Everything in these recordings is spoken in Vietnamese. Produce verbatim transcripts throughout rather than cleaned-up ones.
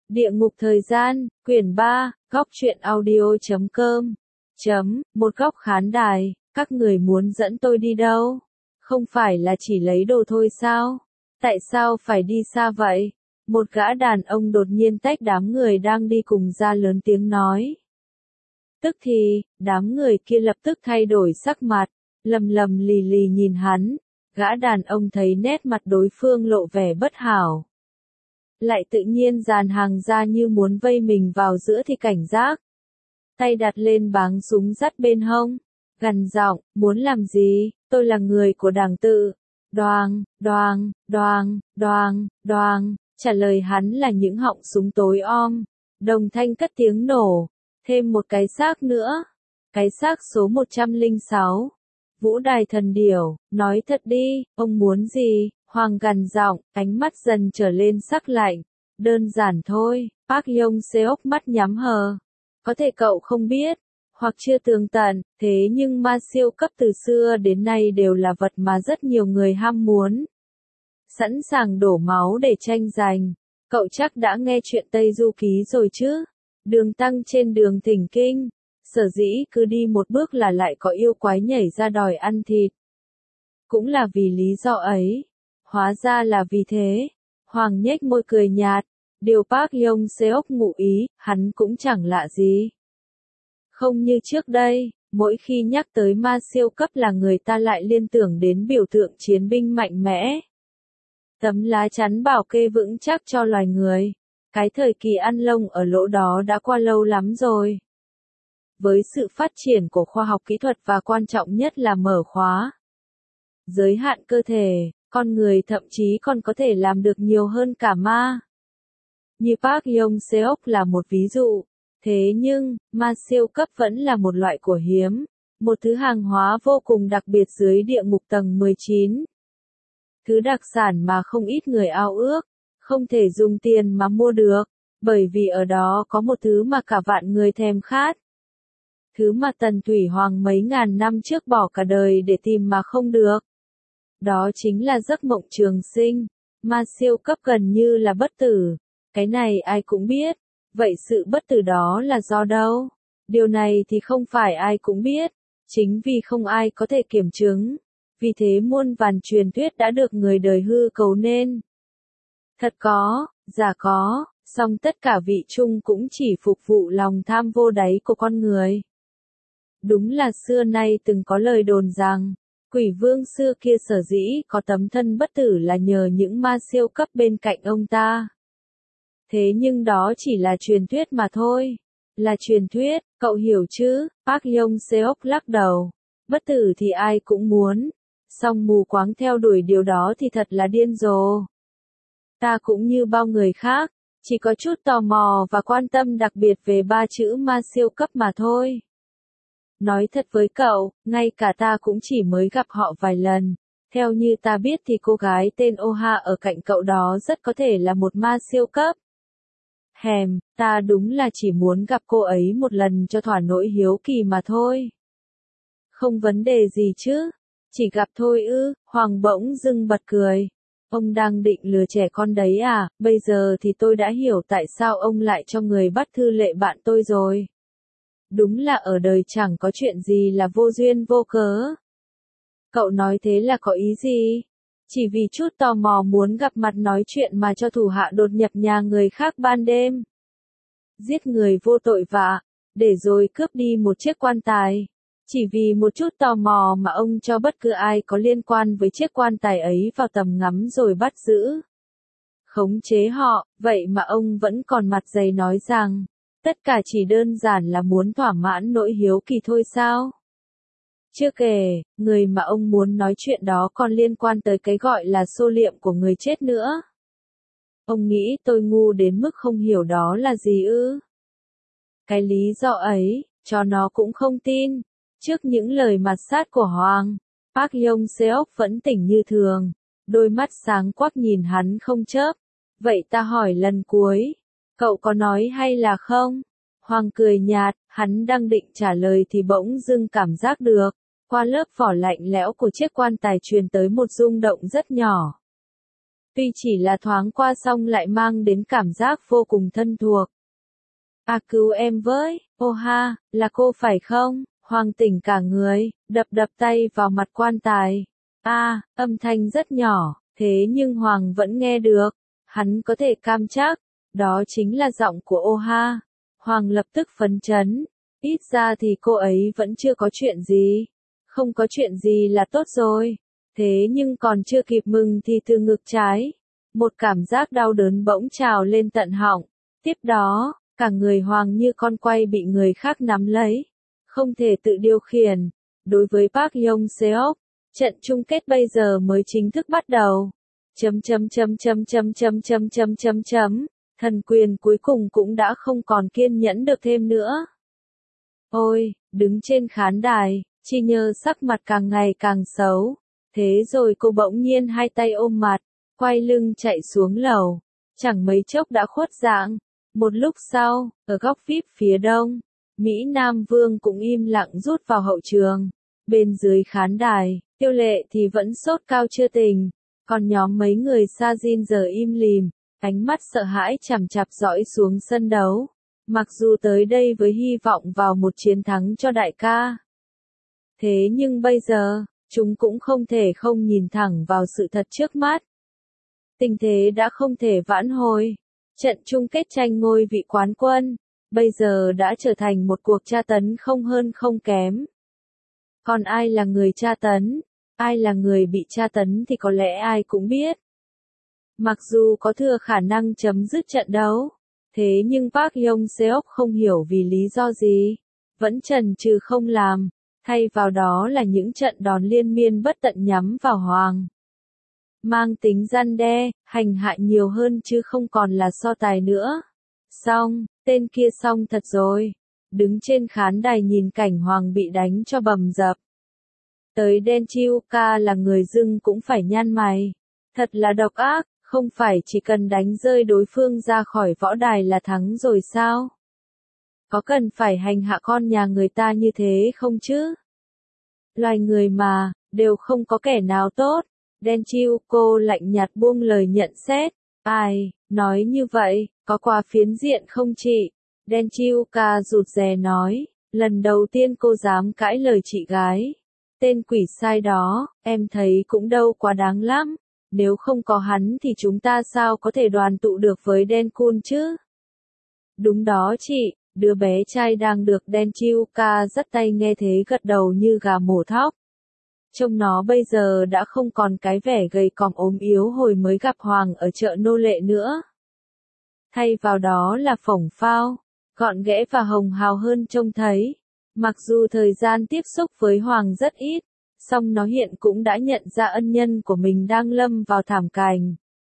Địa ngục thời gian, quyển ba, góc truyện audio.com. Chấm, một góc khán đài, các người muốn dẫn tôi đi đâu? Không phải là chỉ lấy đồ thôi sao? Tại sao phải đi xa vậy? Một gã đàn ông đột nhiên tách đám người đang đi cùng ra lớn tiếng nói. Tức thì, đám người kia lập tức thay đổi sắc mặt, lầm lầm lì lì nhìn hắn. Gã đàn ông thấy nét mặt đối phương lộ vẻ bất hảo, lại tự nhiên dàn hàng ra như muốn vây mình vào giữa thì cảnh giác. Tay đặt lên báng súng dắt bên hông, gằn giọng, muốn làm gì, tôi là người của Đảng Tự. Đoàng, đoàng, đoàng, đoàng, đoàng, trả lời hắn là những họng súng tối om. Đồng thanh cất tiếng nổ, thêm một cái xác nữa. Cái xác số một trăm lẻ sáu. Vũ Đài Thần Điểu, nói thật đi, ông muốn gì? Hoàng gằn giọng, ánh mắt dần trở lên sắc lạnh. Đơn giản thôi, Park Yong-seok mắt nhắm hờ. Có thể cậu không biết, hoặc chưa tường tận, thế nhưng ma siêu cấp từ xưa đến nay đều là vật mà rất nhiều người ham muốn. Sẵn sàng đổ máu để tranh giành. Cậu chắc đã nghe chuyện Tây Du Ký rồi chứ? Đường tăng trên đường thỉnh kinh. Sở dĩ cứ đi một bước là lại có yêu quái nhảy ra đòi ăn thịt. Cũng là vì lý do ấy. Hóa ra là vì thế. Hoàng nhếch môi cười nhạt. Điều Park Yong-seok ngụ ý, hắn cũng chẳng lạ gì. Không như trước đây, mỗi khi nhắc tới ma siêu cấp là người ta lại liên tưởng đến biểu tượng chiến binh mạnh mẽ. Tấm lá chắn bảo kê vững chắc cho loài người. Cái thời kỳ ăn lông ở lỗ đó đã qua lâu lắm rồi. Với sự phát triển của khoa học kỹ thuật và quan trọng nhất là mở khóa giới hạn cơ thể, con người thậm chí còn có thể làm được nhiều hơn cả ma. Như Park Yong-seok là một ví dụ. Thế nhưng, ma siêu cấp vẫn là một loại của hiếm. Một thứ hàng hóa vô cùng đặc biệt dưới địa ngục tầng mười chín. Thứ đặc sản mà không ít người ao ước. Không thể dùng tiền mà mua được. Bởi vì ở đó có một thứ mà cả vạn người thèm khát. Thứ mà Tần Thủy Hoàng mấy ngàn năm trước bỏ cả đời để tìm mà không được. Đó chính là giấc mộng trường sinh. Ma siêu cấp gần như là bất tử. Cái này ai cũng biết. Vậy sự bất tử đó là do đâu? Điều này thì không phải ai cũng biết. Chính vì không ai có thể kiểm chứng. Vì thế muôn vàn truyền thuyết đã được người đời hư cấu nên. Thật có, giả có, song tất cả vị chung cũng chỉ phục vụ lòng tham vô đáy của con người. Đúng là xưa nay từng có lời đồn rằng, quỷ vương xưa kia sở dĩ có tấm thân bất tử là nhờ những ma siêu cấp bên cạnh ông ta. Thế nhưng đó chỉ là truyền thuyết mà thôi. Là truyền thuyết, cậu hiểu chứ? Park Yong-seok lắc đầu. Bất tử thì ai cũng muốn. Song mù quáng theo đuổi điều đó thì thật là điên rồ. Ta cũng như bao người khác, chỉ có chút tò mò và quan tâm đặc biệt về ba chữ ma siêu cấp mà thôi. Nói thật với cậu, ngay cả ta cũng chỉ mới gặp họ vài lần. Theo như ta biết thì cô gái tên Oha ở cạnh cậu đó rất có thể là một ma siêu cấp. Hèm, ta đúng là chỉ muốn gặp cô ấy một lần cho thỏa nỗi hiếu kỳ mà thôi. Không vấn đề gì chứ, chỉ gặp thôi ư, Hoàng bỗng dưng bật cười. Ông đang định lừa trẻ con đấy à, bây giờ thì tôi đã hiểu tại sao ông lại cho người bắt thư lệ bạn tôi rồi. Đúng là ở đời chẳng có chuyện gì là vô duyên vô cớ. Cậu nói thế là có ý gì? Chỉ vì chút tò mò muốn gặp mặt nói chuyện mà cho thủ hạ đột nhập nhà người khác ban đêm. Giết người vô tội vạ, để rồi cướp đi một chiếc quan tài. Chỉ vì một chút tò mò mà ông cho bất cứ ai có liên quan với chiếc quan tài ấy vào tầm ngắm rồi bắt giữ. Khống chế họ, vậy mà ông vẫn còn mặt dày nói rằng, tất cả chỉ đơn giản là muốn thỏa mãn nỗi hiếu kỳ thôi sao? Chưa kể, người mà ông muốn nói chuyện đó còn liên quan tới cái gọi là xô liệm của người chết nữa. Ông nghĩ tôi ngu đến mức không hiểu đó là gì ư? Cái lý do ấy, cho nó cũng không tin. Trước những lời mặt sát của Hoàng, Park Yong-seok vẫn tỉnh như thường, đôi mắt sáng quắc nhìn hắn không chớp. Vậy ta hỏi lần cuối, cậu có nói hay là không? Hoàng cười nhạt, hắn đang định trả lời thì bỗng dưng cảm giác được, qua lớp vỏ lạnh lẽo của chiếc quan tài truyền tới một rung động rất nhỏ. Tuy chỉ là thoáng qua xong lại mang đến cảm giác vô cùng thân thuộc. À cứu em với, ô ha, là cô phải không? Hoàng tỉnh cả người, đập đập tay vào mặt quan tài. A, âm thanh rất nhỏ, thế nhưng Hoàng vẫn nghe được. Hắn có thể cam chắc, đó chính là giọng của ô ha. Hoàng lập tức phấn chấn, ít ra thì cô ấy vẫn chưa có chuyện gì. Không có chuyện gì là tốt rồi. Thế nhưng còn chưa kịp mừng thì từ ngực trái, một cảm giác đau đớn bỗng trào lên tận họng. Tiếp đó, cả người Hoàng như con quay bị người khác nắm lấy, không thể tự điều khiển. Đối với Park Yong Seok, trận chung kết bây giờ mới chính thức bắt đầu. Chấm chấm chấm chấm chấm chấm chấm chấm chấm chấm. Thần quyền cuối cùng cũng đã không còn kiên nhẫn được thêm nữa. Ôi, đứng trên khán đài, Chi Nhơ sắc mặt càng ngày càng xấu. Thế rồi cô bỗng nhiên hai tay ôm mặt, quay lưng chạy xuống lầu. Chẳng mấy chốc đã khuất dạng. Một lúc sau, ở góc vi ai pi phía đông, Mỹ Nam Vương cũng im lặng rút vào hậu trường. Bên dưới khán đài, Tiêu Lệ thì vẫn sốt cao chưa tỉnh. Còn nhóm mấy người Sa Jin giờ im lìm, ánh mắt sợ hãi chằm chằm dõi xuống sân đấu. Mặc dù tới đây với hy vọng vào một chiến thắng cho đại ca. Thế nhưng bây giờ, chúng cũng không thể không nhìn thẳng vào sự thật trước mắt. Tình thế đã không thể vãn hồi. Trận chung kết tranh ngôi vị quán quân, bây giờ đã trở thành một cuộc tra tấn không hơn không kém. Còn ai là người tra tấn, ai là người bị tra tấn thì có lẽ ai cũng biết. Mặc dù có thừa khả năng chấm dứt trận đấu, thế nhưng Park Yong Seok không hiểu vì lý do gì, vẫn chần chừ không làm, thay vào đó là những trận đòn liên miên bất tận nhắm vào Hoàng. Mang tính răn đe, hành hạ nhiều hơn chứ không còn là so tài nữa. Xong, tên kia xong thật rồi. Đứng trên khán đài nhìn cảnh Hoàng bị đánh cho bầm dập. Tới Den Chiu-ka là người dưng cũng phải nhăn mày. Thật là độc ác, không phải chỉ cần đánh rơi đối phương ra khỏi võ đài là thắng rồi sao? Có cần phải hành hạ con nhà người ta như thế không chứ? Loài người mà, đều không có kẻ nào tốt. Den Chiu cô lạnh nhạt buông lời nhận xét. Ai, nói như vậy, có quá phiến diện không chị? Den Chiu ca rụt rè nói. Lần đầu tiên cô dám cãi lời chị gái. Tên quỷ sai đó, em thấy cũng đâu quá đáng lắm. Nếu không có hắn thì chúng ta sao có thể đoàn tụ được với Denkun chứ? Đúng đó chị, đứa bé trai đang được Den Chiu ca dắt tay nghe thế gật đầu như gà mổ thóc. Trông nó bây giờ đã không còn cái vẻ gầy còm ốm yếu hồi mới gặp Hoàng ở chợ nô lệ nữa. Thay vào đó là phổng phao, gọn ghẽ và hồng hào hơn trông thấy. Mặc dù thời gian tiếp xúc với Hoàng rất ít, song nó hiện cũng đã nhận ra ân nhân của mình đang lâm vào thảm cảnh.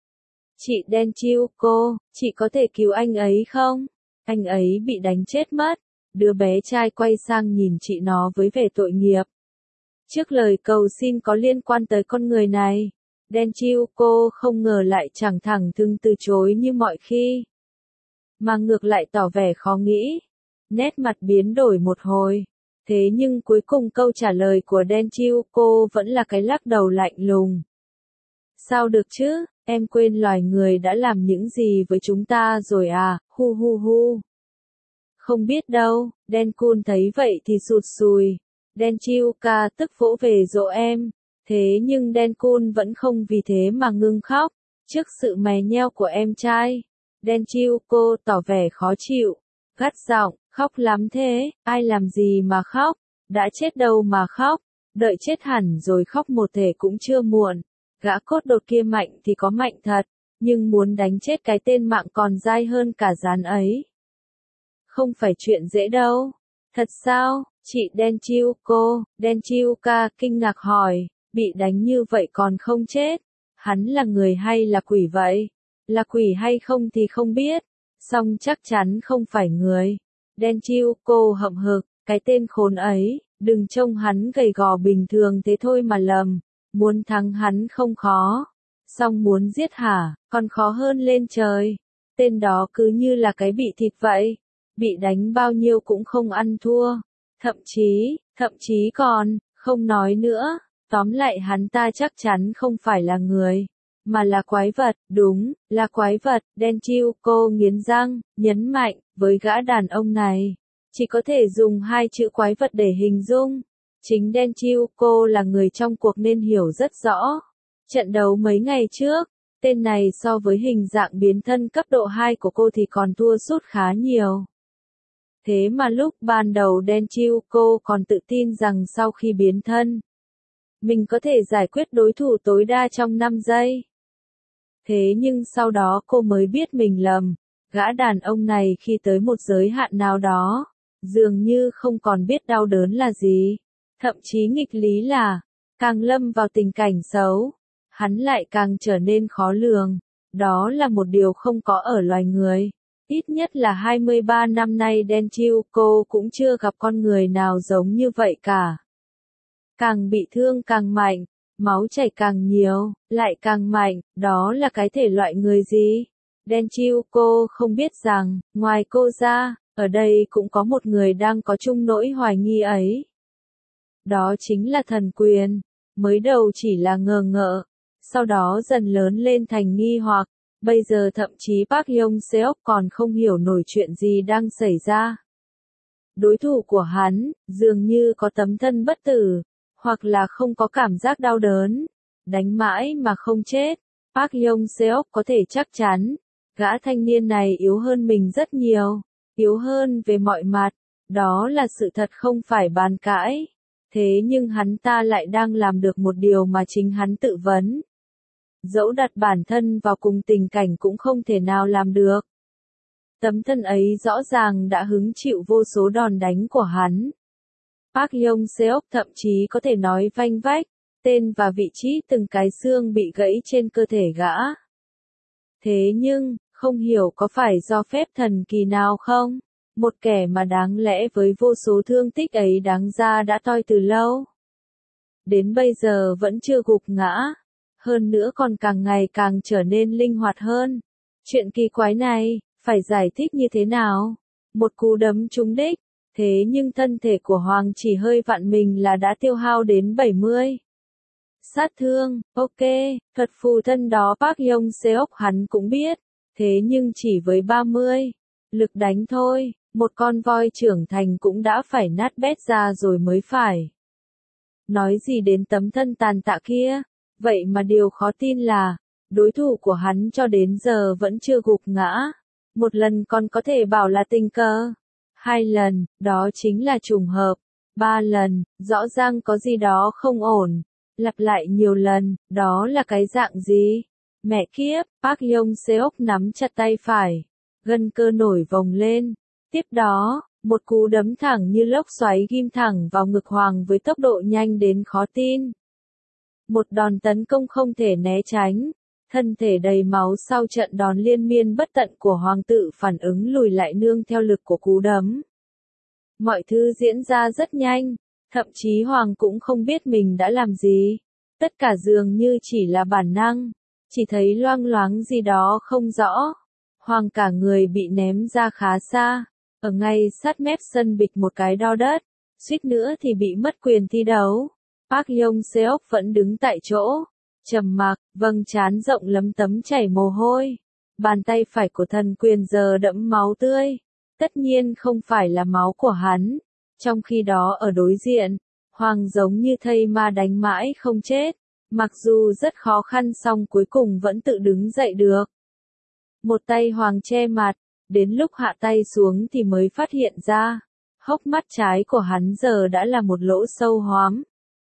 Chị Den Chiu cô, chị có thể cứu anh ấy không? Anh ấy bị đánh chết mất. Đứa bé trai quay sang nhìn chị nó với vẻ tội nghiệp. Trước lời cầu xin có liên quan tới con người này, Den Chiu cô không ngờ lại chẳng thẳng thừng từ chối như mọi khi, mà ngược lại tỏ vẻ khó nghĩ. Nét mặt biến đổi một hồi, thế nhưng cuối cùng câu trả lời của Den Chiu cô vẫn là cái lắc đầu lạnh lùng. Sao được chứ, em quên loài người đã làm những gì với chúng ta rồi à, hu hu hu. Không biết đâu, Denkun thấy vậy thì sụt sùi. Den Chiu ca tức vỗ về dỗ em, thế nhưng Denkun vẫn không vì thế mà ngưng khóc. Trước sự mè nheo của em trai, Den Chiu cô tỏ vẻ khó chịu, gắt giọng, khóc lắm thế, ai làm gì mà khóc, đã chết đâu mà khóc, đợi chết hẳn rồi khóc một thể cũng chưa muộn. Gã cốt đột kia mạnh thì có mạnh thật, nhưng muốn đánh chết cái tên mạng còn dai hơn cả rán ấy. Không phải chuyện dễ đâu. Thật sao, chị Den Chiu cô, Den Chiu ca kinh ngạc hỏi, bị đánh như vậy còn không chết. Hắn là người hay là quỷ vậy? Là quỷ hay không thì không biết, song chắc chắn không phải người. Den Chiu cô hậm hực, cái tên khốn ấy, đừng trông hắn gầy gò bình thường thế thôi mà lầm. Muốn thắng hắn không khó, song muốn giết hả, còn khó hơn lên trời. Tên đó cứ như là cái bị thịt vậy, bị đánh bao nhiêu cũng không ăn thua. Thậm chí, thậm chí còn, không nói nữa, tóm lại hắn ta chắc chắn không phải là người, mà là quái vật, đúng, là quái vật, Denchiu cô nghiến răng, nhấn mạnh, với gã đàn ông này, chỉ có thể dùng hai chữ quái vật để hình dung. Chính Denchiu cô là người trong cuộc nên hiểu rất rõ. Trận đấu mấy ngày trước, tên này so với hình dạng biến thân cấp độ hai của cô thì còn thua sút khá nhiều. Thế mà lúc ban đầu Denchiu cô còn tự tin rằng sau khi biến thân, mình có thể giải quyết đối thủ tối đa trong năm giây. Thế nhưng sau đó cô mới biết mình lầm, gã đàn ông này khi tới một giới hạn nào đó, dường như không còn biết đau đớn là gì. Thậm chí nghịch lý là, càng lâm vào tình cảnh xấu, hắn lại càng trở nên khó lường. Đó là một điều không có ở loài người. Ít nhất là hai mươi ba năm nay Denchiu cô cũng chưa gặp con người nào giống như vậy cả. Càng bị thương càng mạnh, máu chảy càng nhiều, lại càng mạnh, đó là cái thể loại người gì? Denchiu cô không biết rằng, ngoài cô ra, ở đây cũng có một người đang có chung nỗi hoài nghi ấy. Đó chính là thần quyền. Mới đầu chỉ là ngờ ngợ, sau đó dần lớn lên thành nghi hoặc, bây giờ thậm chí Park Hyung Seok còn không hiểu nổi chuyện gì đang xảy ra. Đối thủ của hắn, dường như có tấm thân bất tử, hoặc là không có cảm giác đau đớn, đánh mãi mà không chết. Park Hyung Seok có thể chắc chắn, gã thanh niên này yếu hơn mình rất nhiều, yếu hơn về mọi mặt, đó là sự thật không phải bàn cãi. Thế nhưng hắn ta lại đang làm được một điều mà chính hắn tự vấn. Dẫu đặt bản thân vào cùng tình cảnh cũng không thể nào làm được. Tấm thân ấy rõ ràng đã hứng chịu vô số đòn đánh của hắn. Park Hyung Seok thậm chí có thể nói vanh vách, tên và vị trí từng cái xương bị gãy trên cơ thể gã. Thế nhưng, không hiểu có phải do phép thần kỳ nào không? Một kẻ mà đáng lẽ với vô số thương tích ấy đáng ra đã toi từ lâu. Đến bây giờ vẫn chưa gục ngã. Hơn nữa còn càng ngày càng trở nên linh hoạt hơn. Chuyện kỳ quái này, phải giải thích như thế nào? Một cú đấm trúng đích. Thế nhưng thân thể của Hoàng chỉ hơi vặn mình là đã tiêu hao đến bảy mươi. Sát thương, ok, thuật phù thân đó Park Hyung Seok hắn cũng biết. Thế nhưng chỉ với ba mươi. Lực đánh thôi. Một con voi trưởng thành cũng đã phải nát bét ra rồi mới phải. Nói gì đến tấm thân tàn tạ kia, vậy mà điều khó tin là, đối thủ của hắn cho đến giờ vẫn chưa gục ngã. Một lần còn có thể bảo là tình cờ. Hai lần, đó chính là trùng hợp. Ba lần, rõ ràng có gì đó không ổn. Lặp lại nhiều lần, đó là cái dạng gì? Mẹ kiếp, Park Hyung Seok nắm chặt tay phải. Gân cơ nổi vòng lên. Tiếp đó, một cú đấm thẳng như lốc xoáy ghim thẳng vào ngực Hoàng với tốc độ nhanh đến khó tin. Một đòn tấn công không thể né tránh. Thân thể đầy máu sau trận đòn liên miên bất tận của Hoàng tự phản ứng lùi lại nương theo lực của cú đấm. Mọi thứ diễn ra rất nhanh, thậm chí Hoàng cũng không biết mình đã làm gì. Tất cả dường như chỉ là bản năng, chỉ thấy loang loáng gì đó không rõ. Hoàng cả người bị ném ra khá xa. Ở ngay sát mép sân bịch một cái đo đất, suýt nữa thì bị mất quyền thi đấu. Park Hyung Seok vẫn đứng tại chỗ, trầm mặc, vầng trán rộng lấm tấm chảy mồ hôi. Bàn tay phải của thần quyền giờ đẫm máu tươi. Tất nhiên không phải là máu của hắn. Trong khi đó ở đối diện, Hoàng giống như thây ma đánh mãi không chết. Mặc dù rất khó khăn song cuối cùng vẫn tự đứng dậy được. Một tay Hoàng che mặt. Đến lúc hạ tay xuống thì mới phát hiện ra, hốc mắt trái của hắn giờ đã là một lỗ sâu hoắm.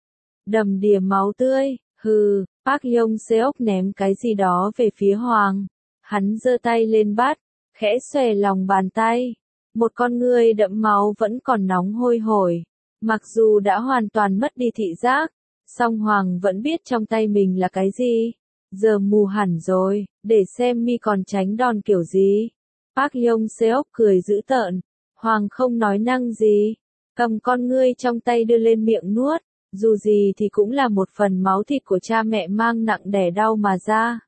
Đầm đìa máu tươi, hừ, Park Hyung Seok ném cái gì đó về phía Hoàng. Hắn giơ tay lên bắt, khẽ xòe lòng bàn tay. Một con người đẫm máu vẫn còn nóng hôi hổi. Mặc dù đã hoàn toàn mất đi thị giác, song Hoàng vẫn biết trong tay mình là cái gì. Giờ mù hẳn rồi, để xem mi còn tránh đòn kiểu gì. Park Hyung Seok cười dữ tợn, Hoàng không nói năng gì, cầm con ngươi trong tay đưa lên miệng nuốt, dù gì thì cũng là một phần máu thịt của cha mẹ mang nặng đẻ đau mà ra.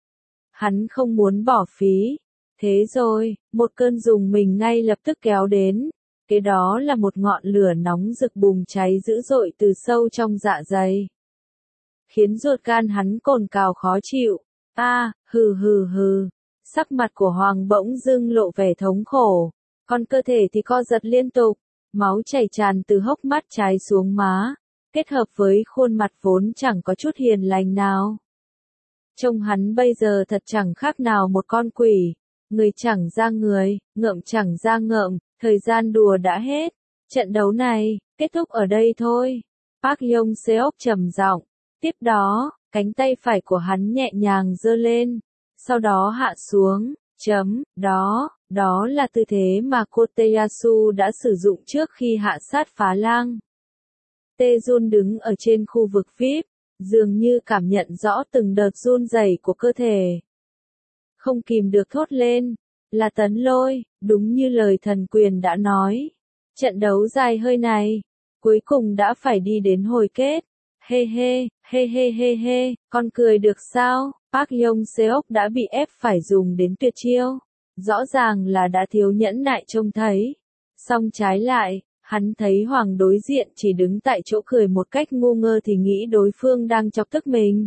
Hắn không muốn bỏ phí. Thế rồi, một cơn rùng mình ngay lập tức kéo đến, cái đó là một ngọn lửa nóng rực bùng cháy dữ dội từ sâu trong dạ dày. Khiến ruột gan hắn cồn cào khó chịu, A, hừ hừ hừ. Sắc mặt của Hoàng bỗng dưng lộ vẻ thống khổ, còn cơ thể thì co giật liên tục, máu chảy tràn từ hốc mắt trái xuống má, kết hợp với khuôn mặt vốn chẳng có chút hiền lành nào. Trông hắn bây giờ thật chẳng khác nào một con quỷ, người chẳng ra người, ngợm chẳng ra ngợm, thời gian đùa đã hết, trận đấu này, kết thúc ở đây thôi. Park Yong Seok trầm giọng, tiếp đó, cánh tay phải của hắn nhẹ nhàng giơ lên, sau đó hạ xuống, chấm, đó, đó là tư thế mà cô Taeyasu đã sử dụng trước khi hạ sát Phá Lang. Tae-jun đứng ở trên khu vực vi ai pi, dường như cảm nhận rõ từng đợt run rẩy của cơ thể. Không kìm được thốt lên, là Tấn Lôi, đúng như lời thần quyền đã nói. Trận đấu dài hơi này, cuối cùng đã phải đi đến hồi kết. Hê hê, hê hê hê hê, con cười được sao? Park Yong Seok đã bị ép phải dùng đến tuyệt chiêu. Rõ ràng là đã thiếu nhẫn nại trông thấy. Song trái lại, hắn thấy Hoàng đối diện chỉ đứng tại chỗ cười một cách ngu ngơ thì nghĩ đối phương đang chọc tức mình.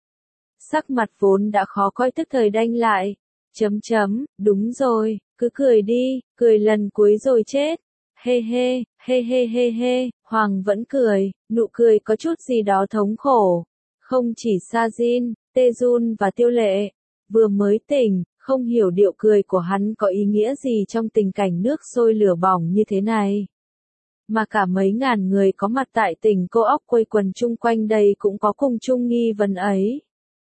Sắc mặt vốn đã khó coi tức thời đanh lại. Chấm chấm, đúng rồi, cứ cười đi, cười lần cuối rồi chết. Hê hê, hê hê hê hê, Hoàng vẫn cười, nụ cười có chút gì đó thống khổ. Không chỉ Sa Jin, Tae-jun và Tiêu Lệ, vừa mới tỉnh, không hiểu điệu cười của hắn có ý nghĩa gì trong tình cảnh nước sôi lửa bỏng như thế này. Mà cả mấy ngàn người có mặt tại tỉnh cô óc quây quần chung quanh đây cũng có cùng chung nghi vấn ấy.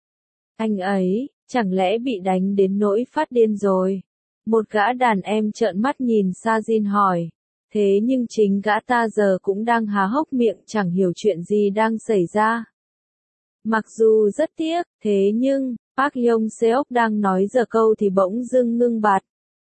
Anh ấy, chẳng lẽ bị đánh đến nỗi phát điên rồi? Một gã đàn em trợn mắt nhìn Sa Jin hỏi. Thế nhưng chính gã ta giờ cũng đang há hốc miệng chẳng hiểu chuyện gì đang xảy ra. Mặc dù rất tiếc, thế nhưng, Park Yong Seok đang nói giờ câu thì bỗng dưng ngưng bặt.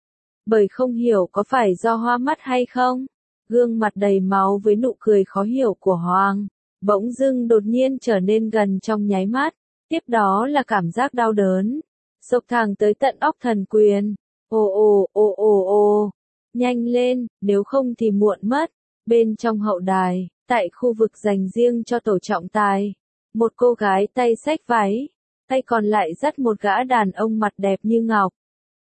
Bởi không hiểu có phải do hoa mắt hay không? Gương mặt đầy máu với nụ cười khó hiểu của Hoàng, bỗng dưng đột nhiên trở nên gần trong nháy mắt, tiếp đó là cảm giác đau đớn, xộc thẳng tới tận óc thần quyền. Ồ ồ ồ ồ ồ, nhanh lên, nếu không thì muộn mất. Bên trong hậu đài, tại khu vực dành riêng cho tổ trọng tài, một cô gái tay xách váy, tay còn lại dắt một gã đàn ông mặt đẹp như ngọc.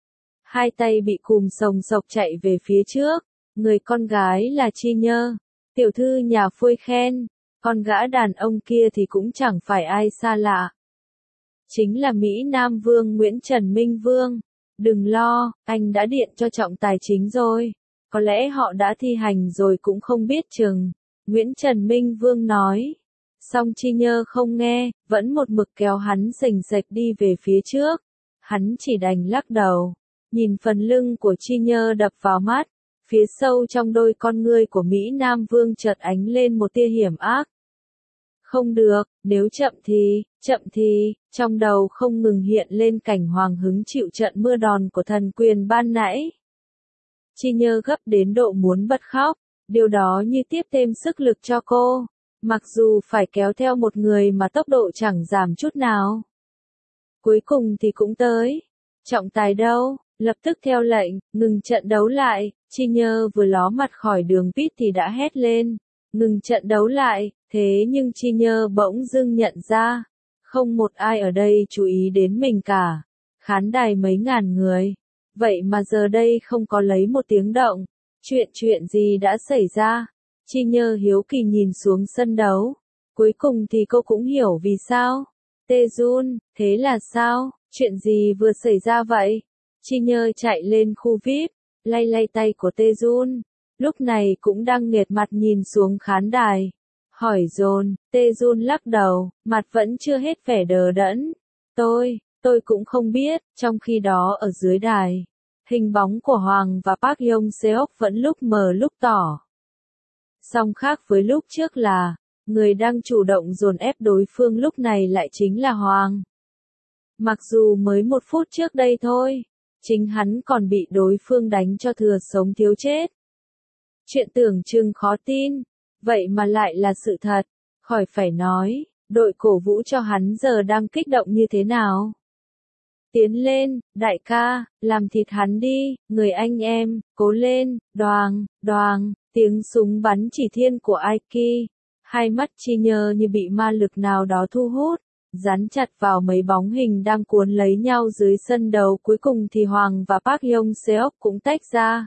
Hai tay bị cùm sồng sộc chạy về phía trước, người con gái là Chi Nhơ, tiểu thư nhà phôi khen, còn gã đàn ông kia thì cũng chẳng phải ai xa lạ. Chính là Mỹ Nam Vương Nguyễn Trần Minh Vương. Đừng lo, anh đã điện cho trọng tài chính rồi. Có lẽ họ đã thi hành rồi cũng không biết chừng. Nguyễn Trần Minh Vương nói. Song Chi Nhơ không nghe, vẫn một mực kéo hắn sềnh sệch đi về phía trước. Hắn chỉ đành lắc đầu. Nhìn phần lưng của Chi Nhơ đập vào mắt. Phía sâu trong đôi con ngươi của Mỹ Nam Vương chợt ánh lên một tia hiểm ác. Không được, nếu chậm thì, chậm thì, trong đầu không ngừng hiện lên cảnh Hoàng hứng chịu trận mưa đòn của thần quyền ban nãy. Chi Nhơ gấp đến độ muốn bật khóc, điều đó như tiếp thêm sức lực cho cô, mặc dù phải kéo theo một người mà tốc độ chẳng giảm chút nào. Cuối cùng thì cũng tới. Trọng tài đâu? Lập tức theo lệnh, ngừng trận đấu lại. Chi Nhơ vừa ló mặt khỏi đường pit thì đã hét lên. Ngừng trận đấu lại, thế nhưng Chi Nhơ bỗng dưng nhận ra, không một ai ở đây chú ý đến mình cả. Khán đài mấy ngàn người, vậy mà giờ đây không có lấy một tiếng động. Chuyện chuyện gì đã xảy ra? Chi Nhơ hiếu kỳ nhìn xuống sân đấu. Cuối cùng thì cô cũng hiểu vì sao. Tae-jun, thế là sao? Chuyện gì vừa xảy ra vậy? Chi Nhơ chạy lên khu vi ai pi, lay lay tay của Tae-jun. Lúc này cũng đang nghệt mặt nhìn xuống khán đài. Hỏi dồn, Tae-jun lắc đầu, mặt vẫn chưa hết vẻ đờ đẫn. Tôi, tôi cũng không biết, trong khi đó ở dưới đài, hình bóng của Hoàng và Park Yong Seok vẫn lúc mờ lúc tỏ. Song khác với lúc trước là, người đang chủ động dồn ép đối phương lúc này lại chính là Hoàng. Mặc dù mới một phút trước đây thôi, chính hắn còn bị đối phương đánh cho thừa sống thiếu chết. Chuyện tưởng chừng khó tin, vậy mà lại là sự thật, khỏi phải nói, đội cổ vũ cho hắn giờ đang kích động như thế nào. Tiến lên, đại ca, làm thịt hắn đi, người anh em, cố lên, đoàng, đoàng, tiếng súng bắn chỉ thiên của Aiki. Hai mắt Chi Nhơ như bị ma lực nào đó thu hút, dán chặt vào mấy bóng hình đang cuốn lấy nhau dưới sân đấu. Cuối cùng thì Hoàng và Park Young Seok cũng tách ra.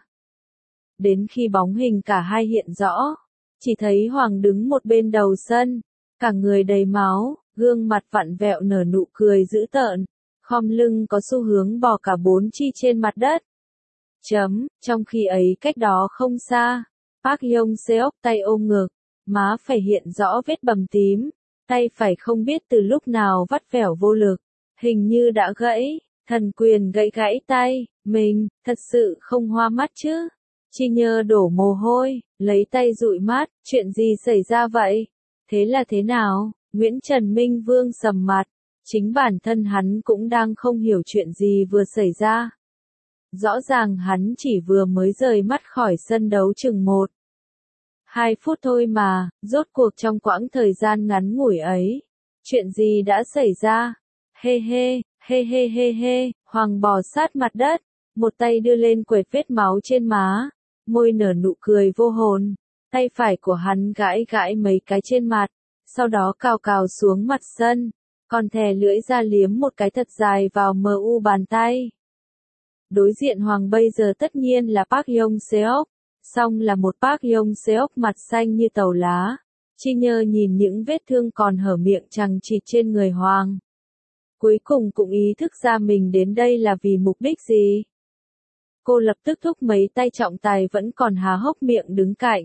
Đến khi bóng hình cả hai hiện rõ, chỉ thấy Hoàng đứng một bên đầu sân, cả người đầy máu, gương mặt vặn vẹo nở nụ cười dữ tợn, khom lưng có xu hướng bò cả bốn chi trên mặt đất. Chấm, trong khi ấy cách đó không xa, Park Young Seok tay ôm ngực, má phải hiện rõ vết bầm tím, tay phải không biết từ lúc nào vắt vẻo vô lực, hình như đã gãy, thần quyền gãy gãy tay, mình, thật sự không hoa mắt chứ. Chi Nhơ đổ mồ hôi, lấy tay dụi mắt, chuyện gì xảy ra vậy? Thế là thế nào? Nguyễn Trần Minh Vương sầm mặt, chính bản thân hắn cũng đang không hiểu chuyện gì vừa xảy ra. Rõ ràng hắn chỉ vừa mới rời mắt khỏi sân đấu chừng một, hai phút thôi mà, rốt cuộc trong quãng thời gian ngắn ngủi ấy, chuyện gì đã xảy ra? Hê hê, hê hê hê hê, Hoàng bò sát mặt đất, một tay đưa lên quệt vết máu trên má, môi nở nụ cười vô hồn, tay phải của hắn gãi gãi mấy cái trên mặt, sau đó cào cào xuống mặt sân, còn thè lưỡi ra liếm một cái thật dài vào mờ u bàn tay. Đối diện Hoàng bây giờ tất nhiên là Park Young Seok, song là một Park Young Seok mặt xanh như tàu lá. Chi Nhơ nhìn những vết thương còn hở miệng chằng chịt trên người Hoàng. Cuối cùng cũng ý thức ra mình đến đây là vì mục đích gì. Cô lập tức thúc mấy tay trọng tài vẫn còn há hốc miệng đứng cạnh.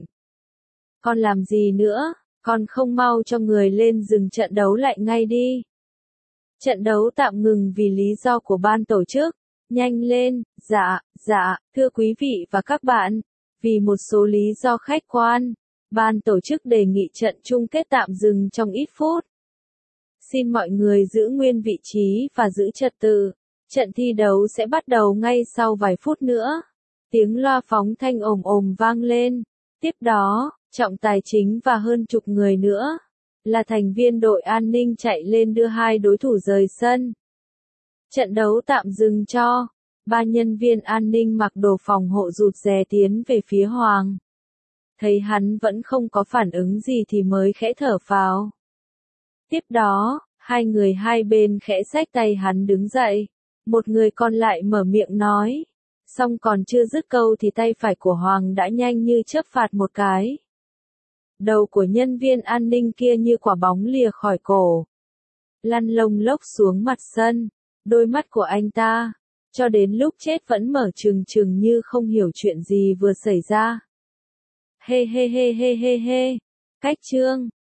Con làm gì nữa, con không mau cho người lên dừng trận đấu lại ngay đi. Trận đấu tạm ngừng vì lý do của ban tổ chức. Nhanh lên, dạ, dạ, thưa quý vị và các bạn, vì một số lý do khách quan, ban tổ chức đề nghị trận chung kết tạm dừng trong ít phút. Xin mọi người giữ nguyên vị trí và giữ trật tự. Trận thi đấu sẽ bắt đầu ngay sau vài phút nữa. Tiếng loa phóng thanh ồm ồm vang lên. Tiếp đó, trọng tài chính và hơn chục người nữa, là thành viên đội an ninh chạy lên đưa hai đối thủ rời sân. Trận đấu tạm dừng cho. Ba nhân viên an ninh mặc đồ phòng hộ rụt rè tiến về phía Hoàng. Thấy hắn vẫn không có phản ứng gì thì mới khẽ thở phào. Tiếp đó, hai người hai bên khẽ xách tay hắn đứng dậy. Một người còn lại mở miệng nói. Xong còn chưa dứt câu thì tay phải của Hoàng đã nhanh như chớp phạt một cái. Đầu của nhân viên an ninh kia như quả bóng lìa khỏi cổ, lăn lông lốc xuống mặt sân. Đôi mắt của anh ta, cho đến lúc chết vẫn mở trừng trừng như không hiểu chuyện gì vừa xảy ra. Hê hê hê hê hê hê. Cách chương